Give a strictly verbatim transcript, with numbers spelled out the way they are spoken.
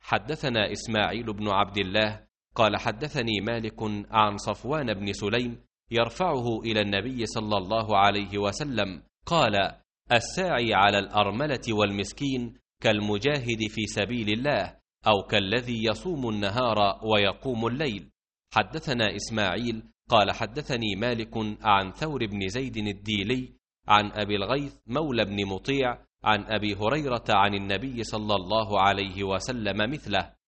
حدثنا إسماعيل بن عبد الله قال حدثني مالك عن صفوان بن سليم يرفعه إلى النبي صلى الله عليه وسلم قال: الساعي على الأرملة والمسكين كالمجاهد في سبيل الله، أو كالذي يصوم النهار ويقوم الليل. حدثنا إسماعيل قال حدثني مالك عن ثور بن زيد الديلي عن أبي الغيث مولى بن مطيع عن أبي هريرة عن النبي صلى الله عليه وسلم مثله،